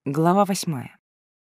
Глава 8.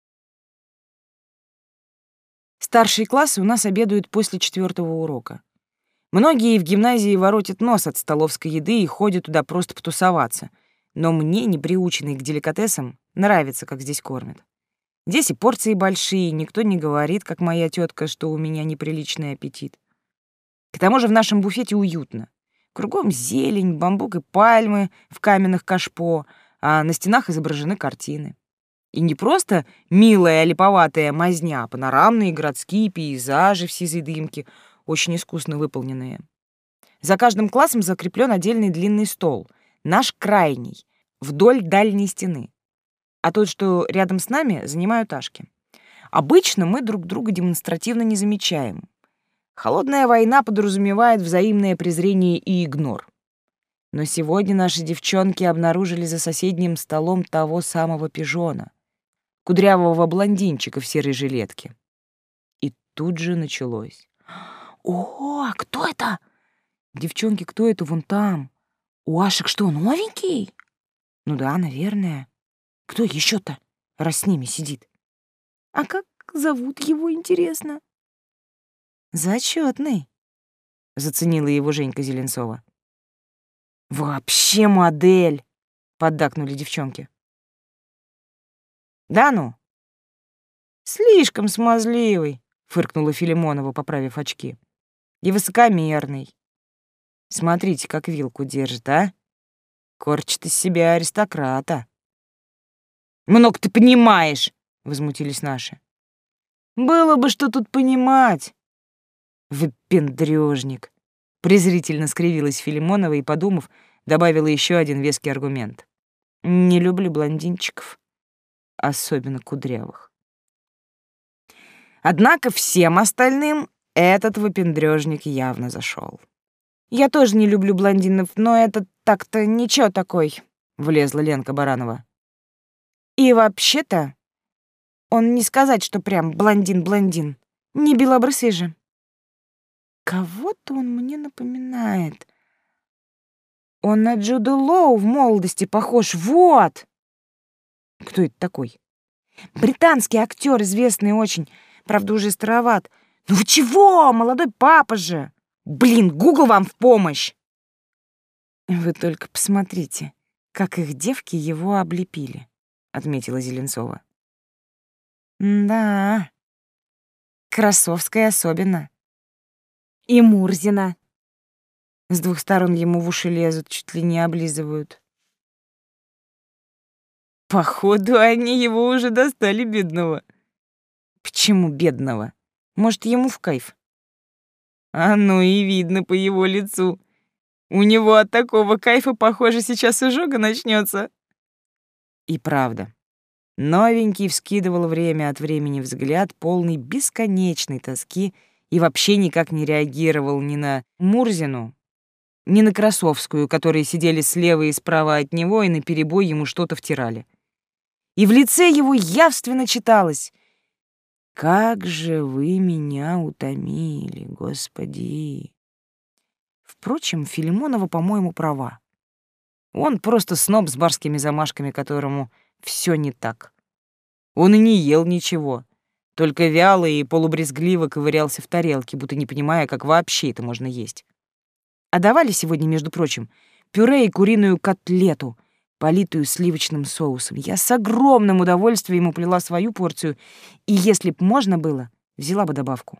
Старшие классы у нас обедают после 4-го урока. Многие в гимназии воротят нос от столовской еды и ходят туда просто потусоваться. Но мне, не приученной к деликатесам, нравится, как здесь кормят. Здесь и порции большие, никто не говорит, как моя тетка, что у меня неприличный аппетит. К тому же в нашем буфете уютно. Кругом зелень, бамбук и пальмы в каменных кашпо, а на стенах изображены картины. И не просто милая липоватая мазня, а панорамные городские пейзажи в сизой дымке, очень искусно выполненные. За каждым классом закреплен отдельный длинный стол, наш крайний, вдоль дальней стены. А тот, что рядом с нами, занимают ашки. Обычно мы друг друга демонстративно не замечаем. Холодная война подразумевает взаимное презрение и игнор. Но сегодня наши девчонки обнаружили за соседним столом того самого пижона, кудрявого блондинчика в серой жилетке. И тут же началось. «О, а кто это?» «Девчонки, кто это вон там? У Ашек что, новенький?» «Ну да, наверное. Кто еще-то, раз с ними сидит?» «А как зовут его, интересно?» «Зачетный», — заценила его Женька Зеленцова. «Вообще модель!» — поддакнули девчонки. «Да ну?» «Слишком смазливый», — фыркнула Филимонова, поправив очки. «И высокомерный. Смотрите, как вилку держит, а? Корчит из себя аристократа». «Много ты понимаешь», — возмутились наши. «Было бы что тут понимать». «Выпендрёжник», — презрительно скривилась Филимонова и, подумав, добавила еще один веский аргумент. «Не люблю блондинчиков, особенно кудрявых». Однако всем остальным этот выпендрёжник явно зашел. «Я тоже не люблю блондинов, но этот так-то ничего такой», — влезла Ленка Баранова. «И вообще-то он не сказать, что прям блондин-блондин, не белобрысый же». «Кого-то он мне напоминает. Он на Джуда Лоу в молодости похож, вот!» «Кто это такой?» «Британский актер, известный очень, правда, уже староват. Ну вы чего, молодой папа же! Блин, Гугл вам в помощь!» «Вы только посмотрите, как их девки его облепили», — отметила Зеленцова. «Да, Красовская особенно. И Мурзина. С двух сторон ему в уши лезут, чуть ли не облизывают». «Походу, они его уже достали, бедного». «Почему бедного? Может, ему в кайф?» «А ну и видно по его лицу. У него от такого кайфа, похоже, сейчас изжога начнется». И правда, новенький вскидывал время от времени взгляд, полный бесконечной тоски, и вообще никак не реагировал ни на Мурзину, ни на Красовскую, которые сидели слева и справа от него и наперебой ему что-то втирали. И в лице его явственно читалось: «Как же вы меня утомили, Господи!» Впрочем, Филимонова, по-моему, права. Он просто сноб с барскими замашками, которому все не так. Он и не ел ничего, только вяло и полубрезгливо ковырялся в тарелке, будто не понимая, как вообще это можно есть. А давали сегодня, между прочим, пюре и куриную котлету, политую сливочным соусом. Я с огромным удовольствием уплела свою порцию, и если б можно было, взяла бы добавку.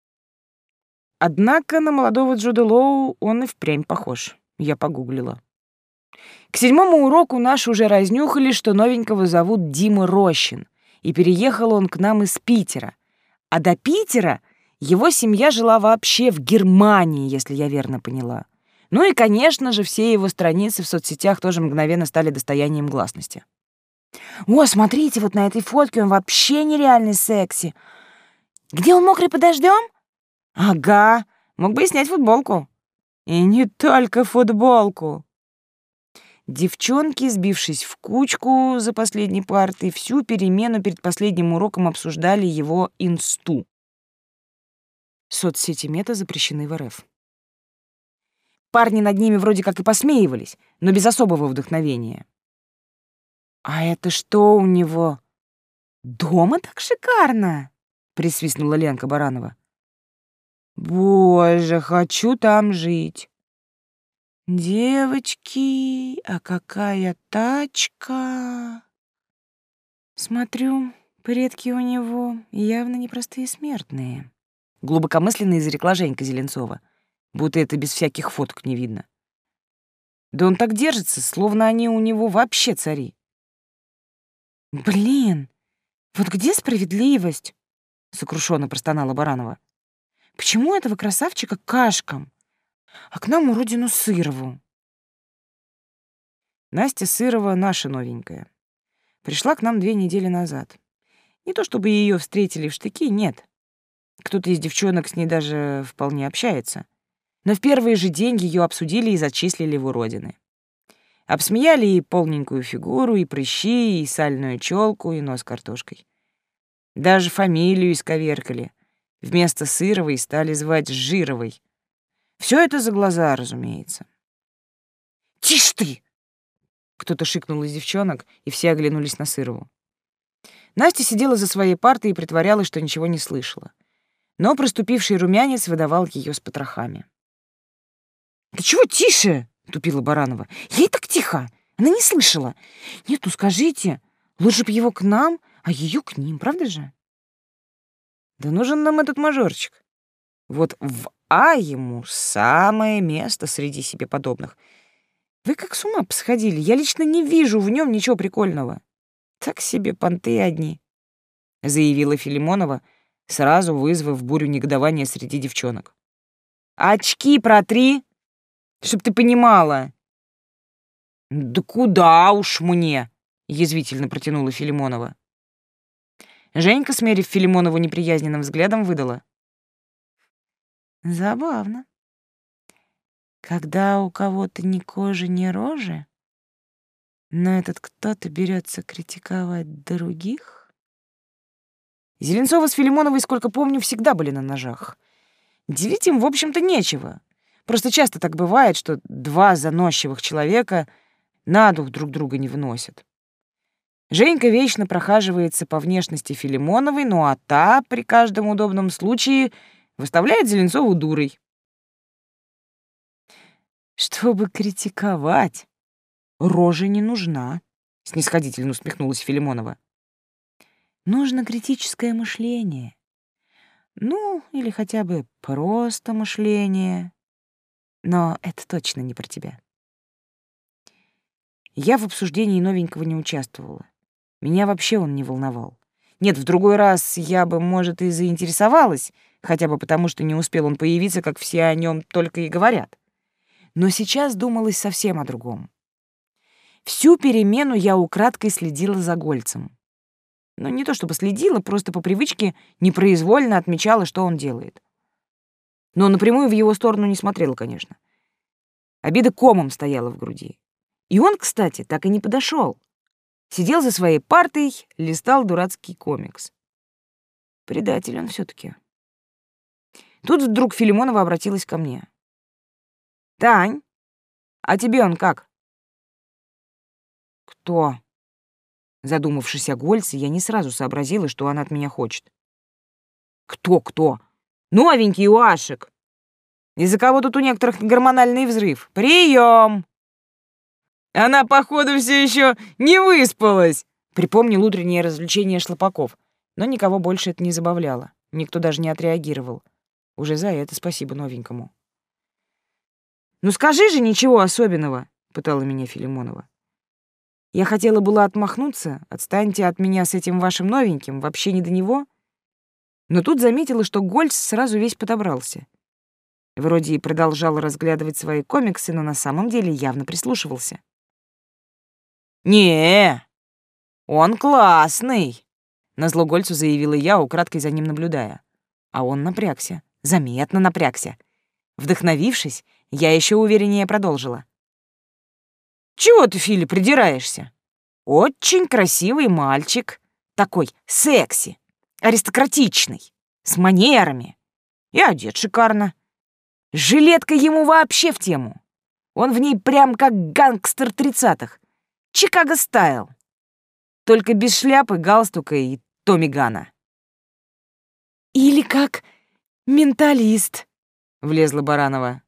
Однако на молодого Джуда Лоу он и впрямь похож. Я погуглила. К 7-му уроку наши уже разнюхали, что новенького зовут Дима Рощин, и переехал он к нам из Питера. А до Питера его семья жила вообще в Германии, если я верно поняла. Ну и, конечно же, все его страницы в соцсетях тоже мгновенно стали достоянием гласности. «О, смотрите, вот на этой фотке он вообще нереальный секси. Где он, мокрый под дождем?» «Ага, мог бы и снять футболку». «И не только футболку». Девчонки, сбившись в кучку за последней партой, всю перемену перед последним уроком обсуждали его инсту. Соцсети Мета запрещены в РФ. Парни над ними вроде как и посмеивались, но без особого вдохновения. «А это что у него? Дома так шикарно!» — присвистнула Ленка Баранова. «Боже, хочу там жить!» «Девочки, а какая тачка!» «Смотрю, предки у него явно непростые смертные», — глубокомысленно изрекла Женька Зеленцова, будто это без всяких фоток не видно. «Да он так держится, словно они у него вообще цари». «Блин, вот где справедливость?» — сокрушенно простонала Баранова. «Почему этого красавчика кашкам, а к нам уродину Сырову?» Настя Сырова наша новенькая. Пришла к нам 2 недели назад. Не то чтобы ее встретили в штыки, нет. Кто-то из девчонок с ней даже вполне общается. Но в первый же день ее обсудили и зачислили в уродины. Обсмеяли и полненькую фигуру, и прыщи, и сальную челку, и нос картошкой. Даже фамилию исковеркали. Вместо Сыровой стали звать Жировой. Все это за глаза, разумеется. «Тише ты!» Кто-то шикнул из девчонок, и все оглянулись на Сырову. Настя сидела за своей партой и притворялась, что ничего не слышала. Но проступивший румянец выдавал ее с потрохами. «Да чего тише?» — тупила Баранова. «Ей так тихо! Она не слышала! Нет, ну скажите, лучше б его к нам, а ее к ним, правда же?» «Да нужен нам этот мажорчик. Вот в А ему самое место среди себе подобных. Вы как с ума посходили? Я лично не вижу в нем ничего прикольного. Так себе понты одни», — заявила Филимонова, сразу вызвав бурю негодования среди девчонок. «Очки протри, чтоб ты понимала». «Да куда уж мне?» — язвительно протянула Филимонова. Женька, смерив Филимонову неприязненным взглядом, выдала: «Забавно. Когда у кого-то ни кожи, ни рожи, но этот кто-то берется критиковать других». Зеленцова с Филимоновой, сколько помню, всегда были на ножах. Делить им, в общем-то, нечего. Просто часто так бывает, что 2 заносчивых человека на дух друг друга не выносят. Женька вечно прохаживается по внешности Филимоновой, ну а та при каждом удобном случае выставляет Зеленцову дурой. «Чтобы критиковать, рожа не нужна», — снисходительно усмехнулась Филимонова. «Нужно критическое мышление. Ну, или хотя бы просто мышление. Но это точно не про тебя». Я в обсуждении новенького не участвовала. Меня вообще он не волновал. Нет, в другой раз я бы, может, и заинтересовалась, хотя бы потому, что не успел он появиться, как все о нем только и говорят. Но сейчас думалось совсем о другом. Всю перемену я украдкой следила за Гольцем. Но не то чтобы следила, просто по привычке непроизвольно отмечала, что он делает. Но напрямую в его сторону не смотрела, конечно. Обида комом стояла в груди. И он, кстати, так и не подошел. Сидел за своей партой, листал дурацкий комикс. Предатель он все-таки. Тут вдруг Филимонова обратилась ко мне. «Тань, а тебе он как?» «Кто?» Задумавшись о Гольце, я не сразу сообразила, что она от меня хочет. «Кто? Новенький Уашек! Из-за кого тут у некоторых гормональный взрыв? Прием!» «Она, походу, все еще не выспалась!» Припомнил утреннее развлечение шлопаков. Но никого больше это не забавляло. Никто даже не отреагировал. Уже за это спасибо новенькому. «Ну скажи же ничего особенного!» — пытала меня Филимонова. Я хотела была отмахнуться, отстаньте от меня с этим вашим новеньким, вообще не до него. Но тут заметила, что Гольц сразу весь подобрался. Вроде и продолжал разглядывать свои комиксы, но на самом деле явно прислушивался. «Не, он классный!» — назло Гольцу заявила я, украдкой за ним наблюдая. А он напрягся, заметно напрягся. Вдохновившись, я еще увереннее продолжила. «Чего ты, Филя, придираешься? Очень красивый мальчик, такой секси, аристократичный, с манерами. И одет шикарно. Жилетка ему вообще в тему. Он в ней прям как гангстер 30-х. Чикаго стайл. только без шляпы, галстука и Томми Гана. «Или как менталист», — влезла Баранова.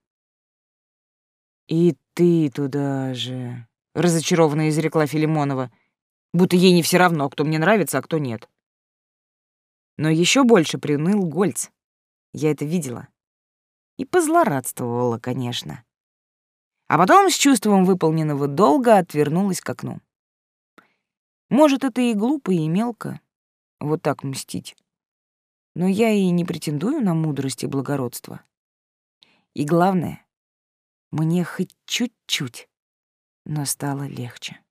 «И ты туда же», — разочарованно изрекла Филимонова, будто ей не все равно, кто мне нравится, а кто нет. Но еще больше приуныл Гольц. Я это видела. И позлорадствовала, конечно. А потом с чувством выполненного долга отвернулась к окну. Может, это и глупо, и мелко, вот так мстить. Но я и не претендую на мудрость и благородство. И главное, мне хоть чуть-чуть, но стало легче.